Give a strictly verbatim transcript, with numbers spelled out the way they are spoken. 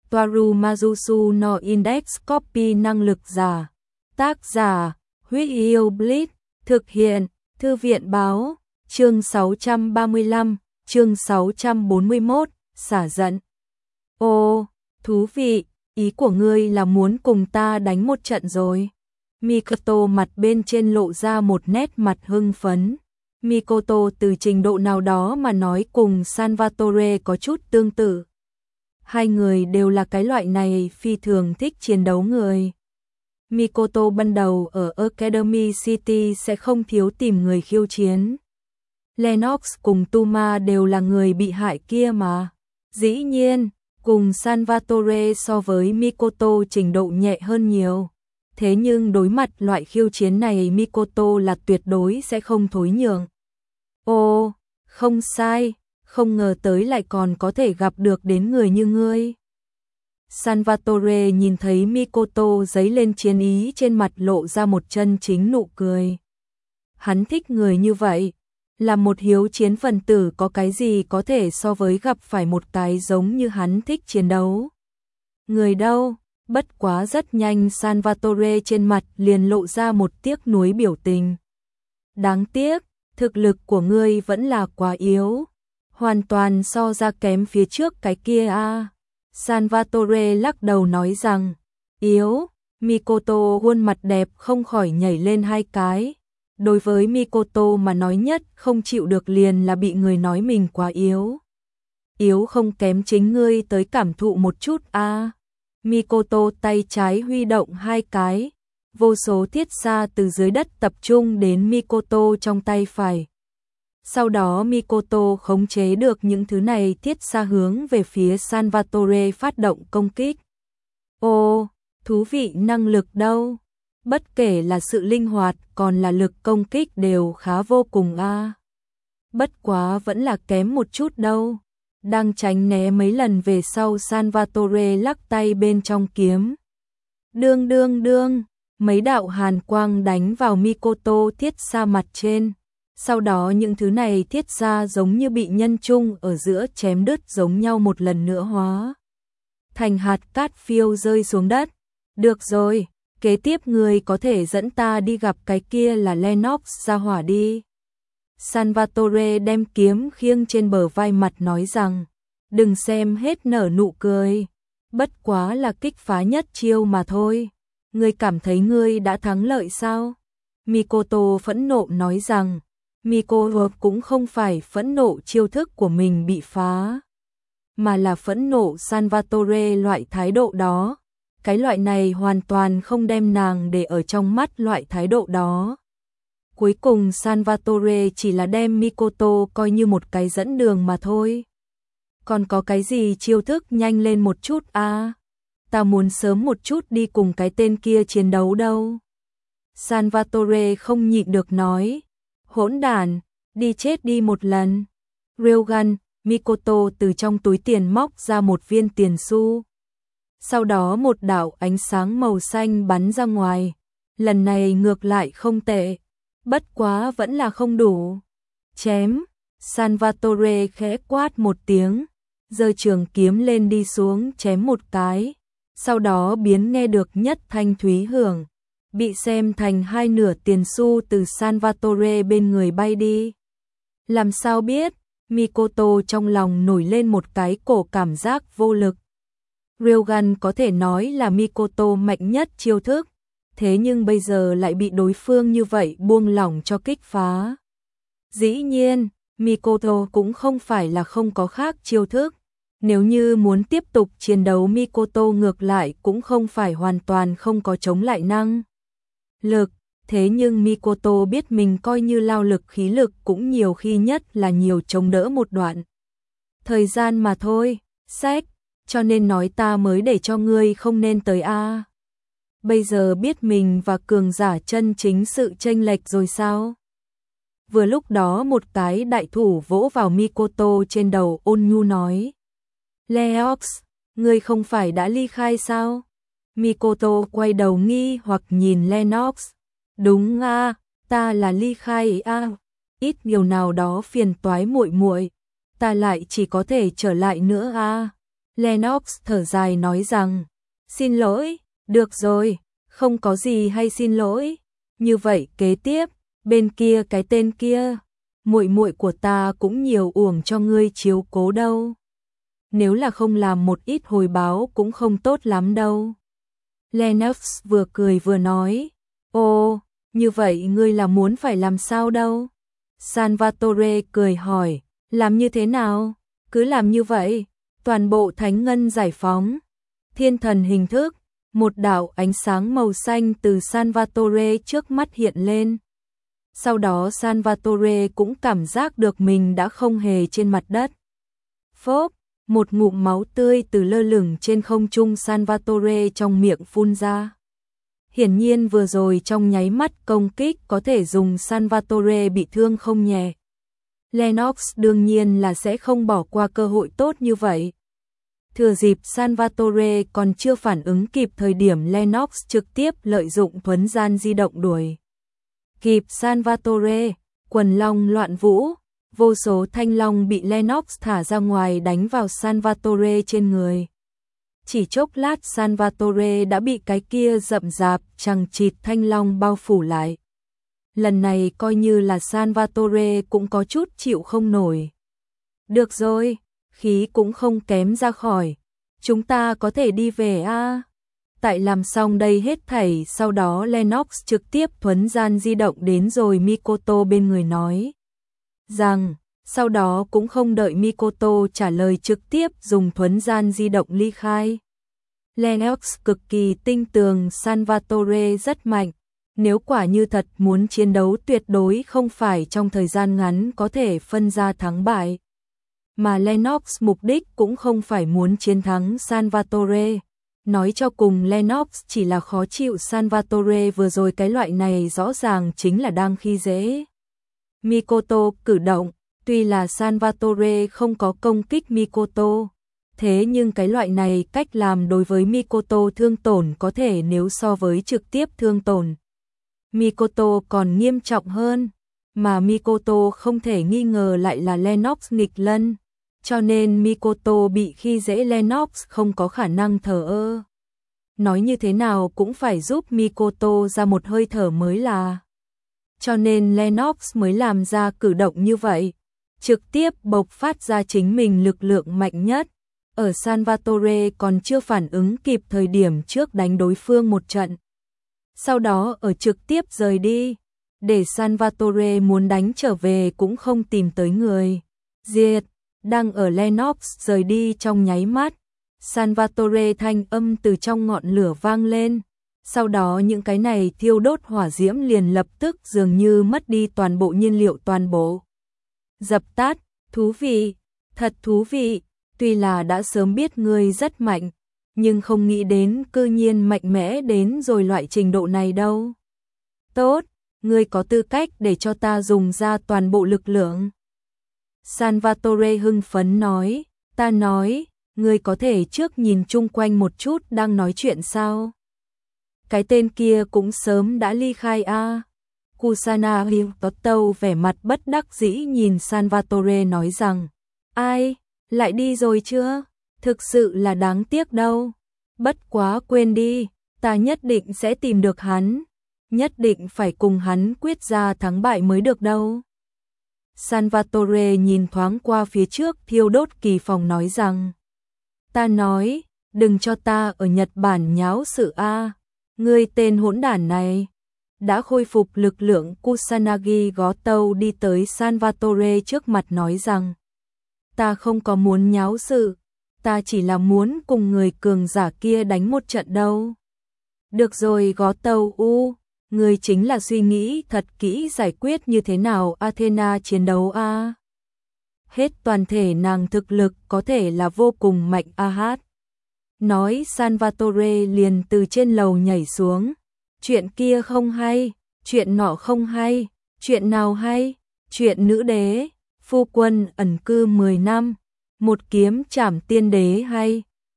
Toaru Majusu no Index Copy năng lực giả. Tác giả, Huyết Yêu Blitz, thực hiện, Thư viện báo, chương sáu trăm ba mươi lăm, chương sáu trăm bốn mươi mốt, xả giận. Ô, thú vị, ý của ngươi là muốn cùng ta đánh một trận rồi. Mikoto mặt bên trên lộ ra một nét mặt hưng phấn. Mikoto từ trình độ nào đó mà nói cùng Salvatore có chút tương tự. Hai người đều là cái loại này phi thường thích chiến đấu người. Mikoto ban đầu ở Academy City sẽ không thiếu tìm người khiêu chiến. Lennox cùng Tuma đều là người bị hại kia mà. Dĩ nhiên, cùng Salvatore so với Mikoto trình độ nhẹ hơn nhiều. Thế nhưng đối mặt loại khiêu chiến này Mikoto là tuyệt đối sẽ không thối nhượng. Ồ, không sai, không ngờ tới lại còn có thể gặp được đến người như ngươi. Salvatore nhìn thấy Mikoto giấy lên chiến ý trên mặt lộ ra một chân chính nụ cười. Hắn thích người như vậy. Là một hiếu chiến phần tử có cái gì có thể so với gặp phải một cái giống như hắn thích chiến đấu. Người đâu? Bất quá rất nhanh Salvatore trên mặt liền lộ ra một tiếc nuối biểu tình. Đáng tiếc, thực lực của ngươi vẫn là quá yếu. Hoàn toàn so ra kém phía trước cái kia a. À. Salvatore lắc đầu nói rằng, yếu, Mikoto khuôn mặt đẹp không khỏi nhảy lên hai cái. Đối với Mikoto mà nói nhất không chịu được liền là bị người nói mình quá yếu. Yếu không kém chính ngươi tới cảm thụ một chút a. À. Mikoto tay trái huy động hai cái, vô số thiết xa từ dưới đất tập trung đến Mikoto trong tay phải. Sau đó Mikoto khống chế được những thứ này thiết xa hướng về phía Salvatore phát động công kích. Ô, thú vị năng lực đâu? Bất kể là sự linh hoạt còn là lực công kích đều khá vô cùng a. À. Bất quá vẫn là kém một chút đâu. Đang tránh né mấy lần về sau Salvatore lắc tay bên trong kiếm. Đương đương đương, mấy đạo hàn quang đánh vào Mikoto thiết xa mặt trên. Sau đó những thứ này thiết xa giống như bị nhân trung ở giữa chém đứt giống nhau một lần nữa hóa thành hạt cát phiêu rơi xuống đất. Được rồi, kế tiếp người có thể dẫn ta đi gặp cái kia là Lennox ra hỏa đi. Salvatore đem kiếm khiêng trên bờ vai mặt nói rằng, đừng xem hết nở nụ cười, bất quá là kích phá nhất chiêu mà thôi. Ngươi cảm thấy ngươi đã thắng lợi sao? Mikoto phẫn nộ nói rằng, Mikoto cũng không phải phẫn nộ chiêu thức của mình bị phá, mà là phẫn nộ Salvatore loại thái độ đó. Cái loại này hoàn toàn không đem nàng để ở trong mắt loại thái độ đó. Cuối cùng Salvatore chỉ là đem Mikoto coi như một cái dẫn đường mà thôi. Còn có cái gì chiêu thức nhanh lên một chút a? À? Ta muốn sớm một chút đi cùng cái tên kia chiến đấu đâu. Salvatore không nhịn được nói, hỗn đản, đi chết đi một lần. Railgun, Mikoto từ trong túi tiền móc ra một viên tiền xu. Sau đó một đạo ánh sáng màu xanh bắn ra ngoài. Lần này ngược lại không tệ. Bất quá vẫn là không đủ. Chém. Salvatore khẽ quát một tiếng. Giơ trường kiếm lên đi xuống chém một cái. Sau đó biến nghe được nhất thanh thúy hưởng. Bị xem thành hai nửa tiền xu từ Salvatore bên người bay đi. Làm sao biết? Mikoto trong lòng nổi lên một cái cổ cảm giác vô lực. Railgun có thể nói là Mikoto mạnh nhất chiêu thức, thế nhưng bây giờ lại bị đối phương như vậy buông lỏng cho kích phá. Dĩ nhiên, Mikoto cũng không phải là không có khác chiêu thức. Nếu như muốn tiếp tục chiến đấu Mikoto ngược lại cũng không phải hoàn toàn không có chống lại năng lực. Thế nhưng Mikoto biết mình coi như lao lực khí lực cũng nhiều khi nhất là nhiều chống đỡ một đoạn thời gian mà thôi. Sách, cho nên nói ta mới để cho ngươi không nên tới a. Bây giờ biết mình và cường giả chân chính sự chênh lệch rồi sao? Vừa lúc đó một cái đại thủ vỗ vào Mikoto trên đầu, ôn nhu nói, Lennox, ngươi không phải đã ly khai sao? Mikoto quay đầu nghi hoặc nhìn Lennox. Đúng a, ta là ly khai a, ít nhiều nào đó phiền toái muội muội, ta lại chỉ có thể trở lại nữa a. Lennox thở dài nói rằng, xin lỗi, được rồi, không có gì hay xin lỗi. Như vậy kế tiếp, bên kia cái tên kia, muội muội của ta cũng nhiều uổng cho ngươi chiếu cố đâu. Nếu là không làm một ít hồi báo cũng không tốt lắm đâu. Lennox vừa cười vừa nói, ồ, như vậy ngươi là muốn phải làm sao đâu? Salvatore cười hỏi, làm như thế nào? Cứ làm như vậy, toàn bộ thánh ngân giải phóng. Thiên thần hình thức, một đạo ánh sáng màu xanh từ Salvatore trước mắt hiện lên. Sau đó Salvatore cũng cảm giác được mình đã không hề trên mặt đất. Phốp, một ngụm máu tươi từ lơ lửng trên không trung Salvatore trong miệng phun ra. Hiển nhiên vừa rồi trong nháy mắt công kích có thể dùng Salvatore bị thương không nhẹ. Lennox đương nhiên là sẽ không bỏ qua cơ hội tốt như vậy. Thừa dịp Salvatore còn chưa phản ứng kịp thời điểm Lennox trực tiếp lợi dụng thuấn gian di động đuổi. Kịp Salvatore, quần long loạn vũ, vô số thanh long bị Lennox thả ra ngoài đánh vào Salvatore trên người. Chỉ chốc lát Salvatore đã bị cái kia rậm rạp chằng chịt thanh long bao phủ lại. Lần này coi như là Salvatore cũng có chút chịu không nổi. Được rồi, khí cũng không kém ra khỏi. Chúng ta có thể đi về a. À? Tại làm xong đây hết thảy, sau đó Lennox trực tiếp thuấn gian di động đến rồi Mikoto bên người nói rằng, sau đó cũng không đợi Mikoto trả lời trực tiếp dùng thuấn gian di động ly khai. Lennox cực kỳ tinh tường Salvatore rất mạnh, nếu quả như thật muốn chiến đấu tuyệt đối không phải trong thời gian ngắn có thể phân ra thắng bại. Mà Lennox mục đích cũng không phải muốn chiến thắng Salvatore. Nói cho cùng Lennox chỉ là khó chịu Salvatore vừa rồi, cái loại này rõ ràng chính là đang khi dễ. Mikoto cử động, tuy là Salvatore không có công kích Mikoto, thế nhưng cái loại này cách làm đối với Mikoto thương tổn có thể nếu so với trực tiếp thương tổn Mikoto còn nghiêm trọng hơn, mà Mikoto không thể nghi ngờ lại là Lennox nghịch lân, cho nên Mikoto bị khi dễ Lennox không có khả năng thờ ơ. Nói như thế nào cũng phải giúp Mikoto ra một hơi thở mới là. Cho nên Lennox mới làm ra cử động như vậy, trực tiếp bộc phát ra chính mình lực lượng mạnh nhất. Ở Salvatore còn chưa phản ứng kịp thời điểm trước đánh đối phương một trận. Sau đó ở trực tiếp rời đi, để Salvatore muốn đánh trở về cũng không tìm tới người. Diệt, đang ở Lennox rời đi trong nháy mắt, Salvatore thanh âm từ trong ngọn lửa vang lên. Sau đó những cái này thiêu đốt hỏa diễm liền lập tức dường như mất đi toàn bộ nhiên liệu, toàn bộ dập tắt. Thú vị, thật thú vị, tuy là đã sớm biết ngươi rất mạnh, nhưng không nghĩ đến cư nhiên mạnh mẽ đến rồi loại trình độ này đâu. Tốt, ngươi có tư cách để cho ta dùng ra toàn bộ lực lượng. Salvatore hưng phấn nói, ta nói, ngươi có thể trước nhìn chung quanh một chút đang nói chuyện sao? Cái tên kia cũng sớm đã ly khai a. À. Kusana Hitoto vẻ mặt bất đắc dĩ nhìn Salvatore nói rằng, ai, lại đi rồi chưa? Thực sự là đáng tiếc đâu. Bất quá quên đi, ta nhất định sẽ tìm được hắn, nhất định phải cùng hắn quyết ra thắng bại mới được đâu. Salvatore nhìn thoáng qua phía trước thiêu đốt kỳ phòng nói rằng, ta nói, đừng cho ta ở Nhật Bản nháo sự a. Ngươi tên hỗn đản này. Đã khôi phục lực lượng Kusanagi Goto đi tới Salvatore trước mặt nói rằng, ta không có muốn nháo sự, ta chỉ là muốn cùng người cường giả kia đánh một trận đâu. Được rồi Goto u, ngươi chính là suy nghĩ thật kỹ giải quyết như thế nào Athena chiến đấu a. À? Hết toàn thể nàng thực lực có thể là vô cùng mạnh a hát. Nói Salvatore liền từ trên lầu nhảy xuống. Chuyện kia không hay, chuyện nọ không hay, chuyện nào hay, chuyện nữ đế, phu quân ẩn cư mười năm, một kiếm trảm tiên đế hay,